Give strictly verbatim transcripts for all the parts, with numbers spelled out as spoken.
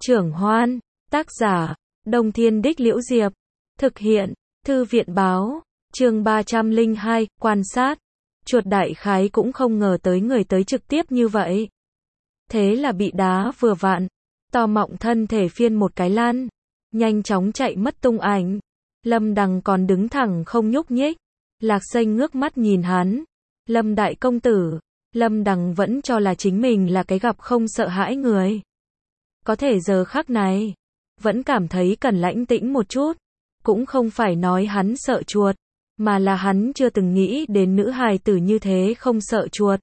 Trưởng Hoan, tác giả, Đông Thiên Đích Liễu Diệp, thực hiện, Thư viện báo, chương ba trăm lẻ hai, quan sát. Chuột đại khái cũng không ngờ tới người tới trực tiếp như vậy. Thế là bị đá vừa vặn, to mọng thân thể phiên một cái lăn, nhanh chóng chạy mất tung ảnh. Lâm Đằng còn đứng thẳng không nhúc nhích. Lạc Xanh ngước mắt nhìn hắn. Lâm đại công tử, Lâm Đằng vẫn cho là chính mình là cái gặp không sợ hãi người. Có thể giờ khắc này, vẫn cảm thấy cần lãnh tĩnh một chút. Cũng không phải nói hắn sợ chuột, mà là hắn chưa từng nghĩ đến nữ hài tử như thế không sợ chuột.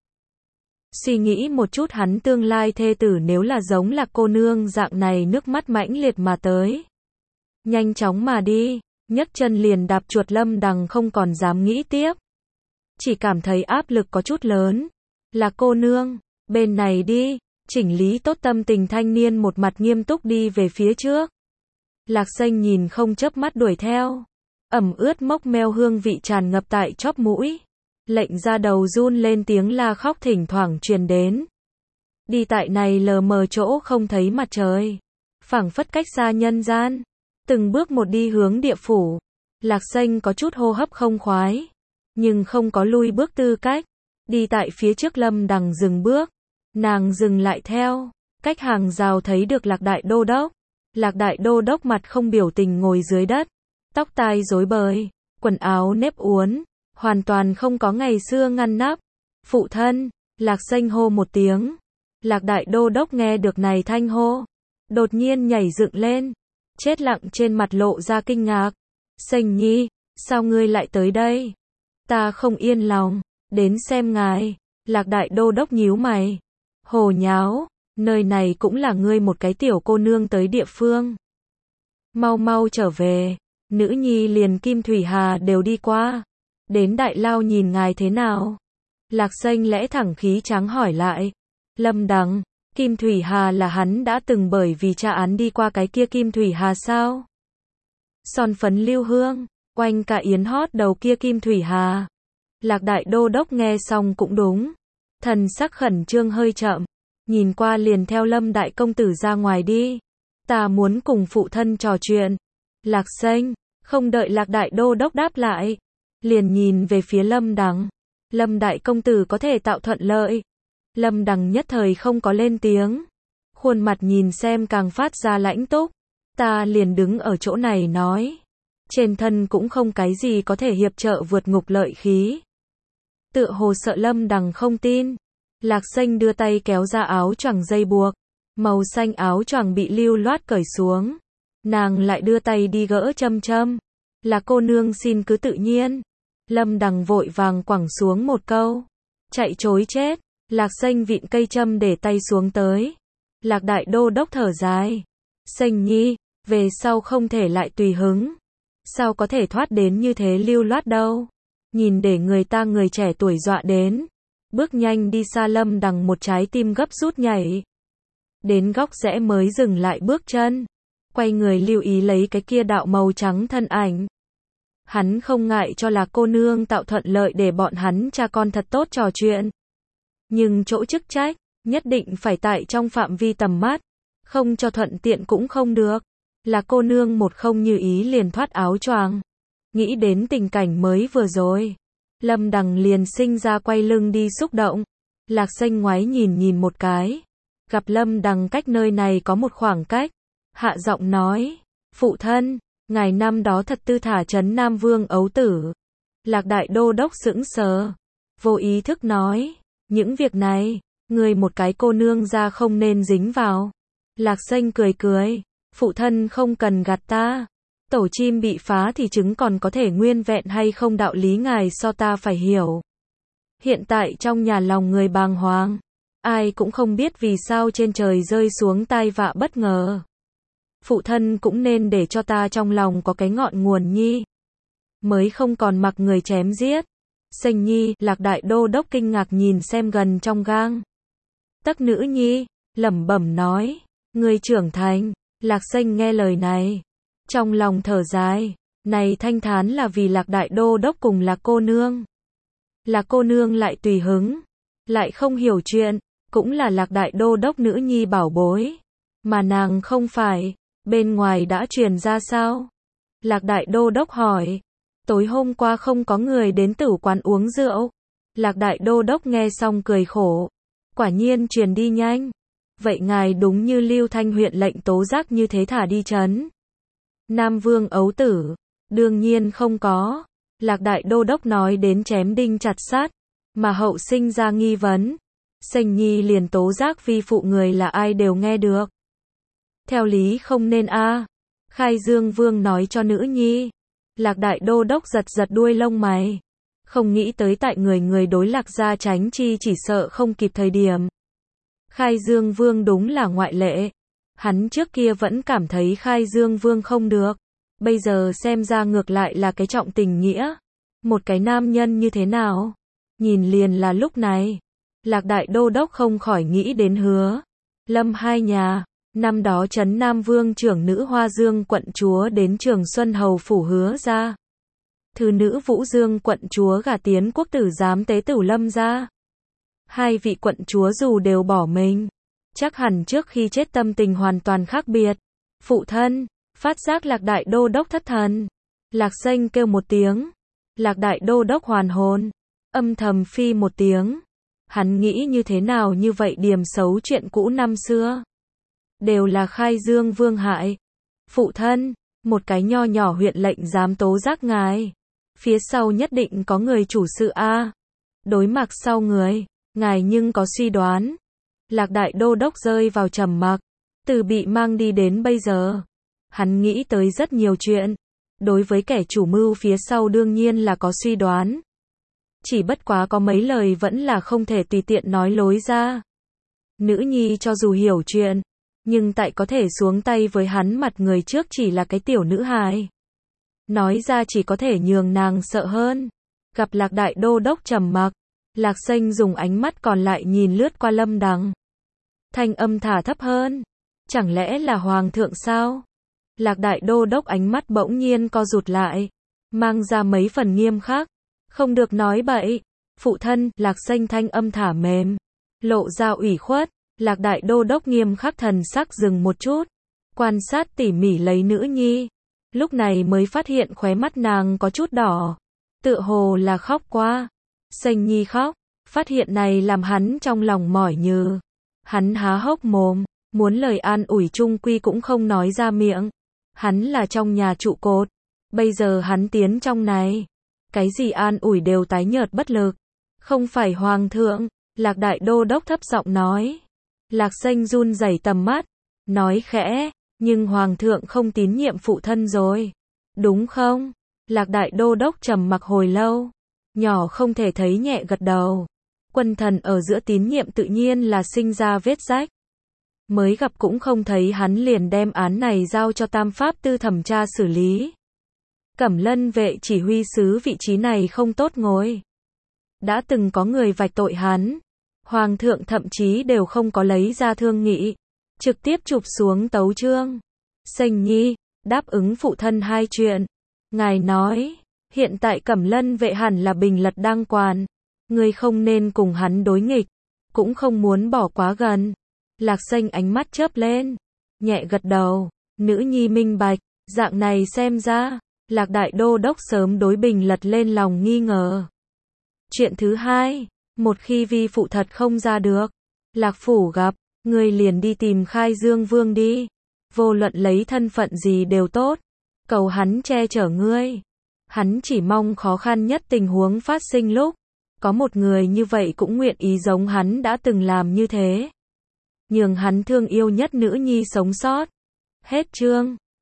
Suy nghĩ một chút hắn tương lai thê tử nếu là giống là cô nương dạng này, nước mắt mãnh liệt mà tới. Nhanh chóng mà đi, nhấc chân liền đạp chuột. Lâm Đằng không còn dám nghĩ tiếp. Chỉ cảm thấy áp lực có chút lớn. Là cô nương, bên này đi, chỉnh lý tốt tâm tình thanh niên một mặt nghiêm túc đi về phía trước. Lạc Xanh nhìn không chớp mắt đuổi theo. Ẩm ướt mốc meo hương vị tràn ngập tại chóp mũi. Lệnh ra đầu run lên, tiếng la khóc thỉnh thoảng truyền đến. Đi tại này lờ mờ chỗ không thấy mặt trời, phảng phất cách xa nhân gian. Từng bước một đi hướng địa phủ. Lạc Xanh có chút hô hấp không khoái, nhưng không có lui bước tư cách. Đi tại phía trước Lâm Đằng dừng bước. Nàng dừng lại theo. Cách hàng rào thấy được Lạc Đại Đô Đốc. Lạc Đại Đô Đốc mặt không biểu tình ngồi dưới đất. Tóc tai rối bời, quần áo nếp uốn, hoàn toàn không có ngày xưa ngăn nắp. Phụ thân, Lạc Xanh hô một tiếng. Lạc Đại Đô Đốc nghe được này thanh hô, đột nhiên nhảy dựng lên, chết lặng trên mặt lộ ra kinh ngạc. Xanh nhi, sao ngươi lại tới đây? Ta không yên lòng, đến xem ngài. Lạc Đại Đô Đốc nhíu mày. Hồ nháo, nơi này cũng là ngươi một cái tiểu cô nương tới địa phương. Mau mau trở về, nữ nhi liền Kim Thủy Hà đều đi qua. Đến Đại Lao nhìn ngài thế nào? Lạc Xanh lẽ thẳng khí tráng hỏi lại. Lâm Đằng, Kim Thủy Hà là hắn đã từng bởi vì tra án đi qua cái kia Kim Thủy Hà sao? Son phấn lưu hương, oanh cả yến hót đầu kia Kim Thủy Hà. Lạc Đại Đô Đốc nghe xong cũng đúng. Thần sắc khẩn trương hơi chậm, nhìn qua liền theo Lâm đại công tử ra ngoài đi. Ta muốn cùng phụ thân trò chuyện. Lạc Xanh, không đợi Lạc Đại Đô Đốc đáp lại, liền nhìn về phía Lâm Đằng. Lâm đại công tử có thể tạo thuận lợi. Lâm Đằng nhất thời không có lên tiếng. Khuôn mặt nhìn xem càng phát ra lãnh túc. Ta liền đứng ở chỗ này nói. Trên thân cũng không cái gì có thể hiệp trợ vượt ngục lợi khí. Tựa hồ sợ Lâm Đằng không tin. Lạc Xanh đưa tay kéo ra áo choàng dây buộc. Màu xanh áo choàng bị lưu loát cởi xuống. Nàng lại đưa tay đi gỡ châm châm. Là cô nương xin cứ tự nhiên. Lâm Đằng vội vàng quẳng xuống một câu. Chạy chối chết. Lạc Xanh vịn cây châm để tay xuống tới. Lạc Đại Đô Đốc thở dài. Xanh nhi, về sau không thể lại tùy hứng. Sao có thể thoát đến như thế lưu loát đâu. Nhìn để người ta người trẻ tuổi dọa đến. Bước nhanh đi xa. Lâm Đằng một trái tim gấp rút nhảy. Đến góc rẽ mới dừng lại bước chân. Quay người lưu ý lấy cái kia đạo màu trắng thân ảnh. Hắn không ngại cho là cô nương tạo thuận lợi để bọn hắn cha con thật tốt trò chuyện. Nhưng chỗ chức trách, nhất định phải tại trong phạm vi tầm mắt. Không cho thuận tiện cũng không được. Là cô nương một không như ý liền thoát áo choàng. Nghĩ đến tình cảnh mới vừa rồi. Lâm Đằng liền sinh ra quay lưng đi xúc động. Lạc Xanh ngoái nhìn nhìn một cái. Gặp Lâm Đằng cách nơi này có một khoảng cách. Hạ giọng nói. Phụ thân, ngài năm đó thật tư thả trấn Nam Vương ấu tử. Lạc Đại Đô Đốc sững sờ. Vô ý thức nói. Những việc này, người một cái cô nương ra không nên dính vào. Lạc Xanh cười cười. Phụ thân không cần gạt ta. Tổ chim bị phá thì trứng còn có thể nguyên vẹn hay không, đạo lý ngài so ta phải hiểu. Hiện tại trong nhà lòng người bàng hoàng. Ai cũng không biết vì sao trên trời rơi xuống tai vạ bất ngờ. Phụ thân cũng nên để cho ta trong lòng có cái ngọn nguồn nhi. Mới không còn mặc người chém giết. Xanh nhi, Lạc Đại Đô Đốc kinh ngạc nhìn xem gần trong gang. Tấc nữ nhi, lẩm bẩm nói. Người trưởng thành. Lạc Xanh nghe lời này. Trong lòng thở dài. Này thanh thán là vì Lạc Đại Đô Đốc cùng Lạc cô nương. Lạc cô nương lại tùy hứng. Lại không hiểu chuyện. Cũng là Lạc Đại Đô Đốc nữ nhi bảo bối. Mà nàng không phải, bên ngoài đã truyền ra sao? Lạc Đại Đô Đốc hỏi. Tối hôm qua không có người đến tử quán uống rượu. Lạc Đại Đô Đốc nghe xong cười khổ. Quả nhiên truyền đi nhanh. Vậy ngài đúng như Lưu Thanh huyện lệnh tố giác như thế thả đi trấn Nam Vương ấu tử. Đương nhiên không có. Lạc Đại Đô Đốc nói đến chém đinh chặt sát. Mà hậu sinh ra nghi vấn. Sành Nhi liền tố giác vi phụ người là ai đều nghe được. Theo lý không nên a à. Khai Dương Vương nói cho nữ nhi. Lạc Đại Đô Đốc giật giật đuôi lông mày. Không nghĩ tới tại người người đối Lạc gia tránh chi chỉ sợ không kịp thời điểm. Khai Dương Vương đúng là ngoại lệ. Hắn trước kia vẫn cảm thấy Khai Dương Vương không được. Bây giờ xem ra ngược lại là cái trọng tình nghĩa. Một cái nam nhân như thế nào? Nhìn liền là lúc này. Lạc Đại Đô Đốc không khỏi nghĩ đến Hứa Lâm hai nhà. Năm đó trấn Nam Vương trưởng nữ Hoa Dương quận chúa đến Trường Xuân Hầu phủ Hứa ra. Thứ nữ Vũ Dương quận chúa gả tiến quốc tử giám tế Tửu Lâm ra. Hai vị quận chúa dù đều bỏ mình, chắc hẳn trước khi chết tâm tình hoàn toàn khác biệt. Phụ thân, phát giác Lạc Đại Đô Đốc thất thần. Lạc Xanh kêu một tiếng. Lạc Đại Đô Đốc hoàn hồn. Âm thầm phi một tiếng. Hắn nghĩ như thế nào như vậy điểm xấu chuyện cũ năm xưa. Đều là Khai Dương Vương hại. Phụ thân, một cái nho nhỏ huyện lệnh dám tố giác ngài. Phía sau nhất định có người chủ sự a. Đối mặt sau người, ngài nhưng có suy đoán. Lạc Đại Đô Đốc rơi vào trầm mặc. Từ bị mang đi đến bây giờ, hắn nghĩ tới rất nhiều chuyện. Đối với kẻ chủ mưu phía sau đương nhiên là có suy đoán. Chỉ bất quá có mấy lời vẫn là không thể tùy tiện nói lối ra. Nữ nhi cho dù hiểu chuyện, nhưng tại có thể xuống tay với hắn mặt người trước chỉ là cái tiểu nữ hài. Nói ra chỉ có thể nhường nàng sợ hơn. Gặp Lạc Đại Đô Đốc trầm mặc, Lạc Xanh dùng ánh mắt còn lại nhìn lướt qua Lâm Đằng. Thanh âm thả thấp hơn. Chẳng lẽ là Hoàng thượng sao? Lạc Đại Đô Đốc ánh mắt bỗng nhiên co rụt lại. Mang ra mấy phần nghiêm khắc. Không được nói bậy. Phụ thân, Lạc Xanh thanh âm thả mềm. Lộ ra ủy khuất. Lạc Đại Đô Đốc nghiêm khắc thần sắc dừng một chút. Quan sát tỉ mỉ lấy nữ nhi. Lúc này mới phát hiện khóe mắt nàng có chút đỏ. Tựa hồ là khóc quá. Xanh Nhi khóc. Phát hiện này làm hắn trong lòng mỏi nhừ. Hắn há hốc mồm. Muốn lời an ủi chung quy cũng không nói ra miệng. Hắn là trong nhà trụ cột. Bây giờ hắn tiến trong này. Cái gì an ủi đều tái nhợt bất lực. Không phải Hoàng thượng. Lạc Đại Đô Đốc thấp giọng nói. Lạc Xanh run rẩy tầm mắt. Nói khẽ. Nhưng Hoàng thượng không tín nhiệm phụ thân rồi. Đúng không? Lạc Đại Đô Đốc trầm mặc hồi lâu. Nhỏ không thể thấy nhẹ gật đầu. Quân thần ở giữa tín nhiệm tự nhiên là sinh ra vết rách. Mới gặp cũng không thấy hắn liền đem án này giao cho Tam Pháp Tư thẩm tra xử lý. Cẩm Lân vệ chỉ huy sứ vị trí này không tốt ngồi. Đã từng có người vạch tội hắn. Hoàng thượng thậm chí đều không có lấy ra thương nghị. Trực tiếp chụp xuống tấu chương. Sành Nhi, đáp ứng phụ thân hai chuyện. Ngài nói, hiện tại Cẩm Lân vệ hẳn là bình lật đăng quan. Người không nên cùng hắn đối nghịch. Cũng không muốn bỏ quá gần. Lạc Xanh ánh mắt chớp lên. Nhẹ gật đầu. Nữ nhi minh bạch. Dạng này xem ra. Lạc Đại Đô Đốc sớm đối bình lật lên lòng nghi ngờ. Chuyện thứ hai. Một khi vi phụ thật không ra được. Lạc phủ gặp. Ngươi liền đi tìm Khai Dương Vương đi. Vô luận lấy thân phận gì đều tốt. Cầu hắn che chở ngươi. Hắn chỉ mong khó khăn nhất tình huống phát sinh lúc. Có một người như vậy cũng nguyện ý giống hắn đã từng làm như thế. Nhường hắn thương yêu nhất nữ nhi sống sót. Hết chương.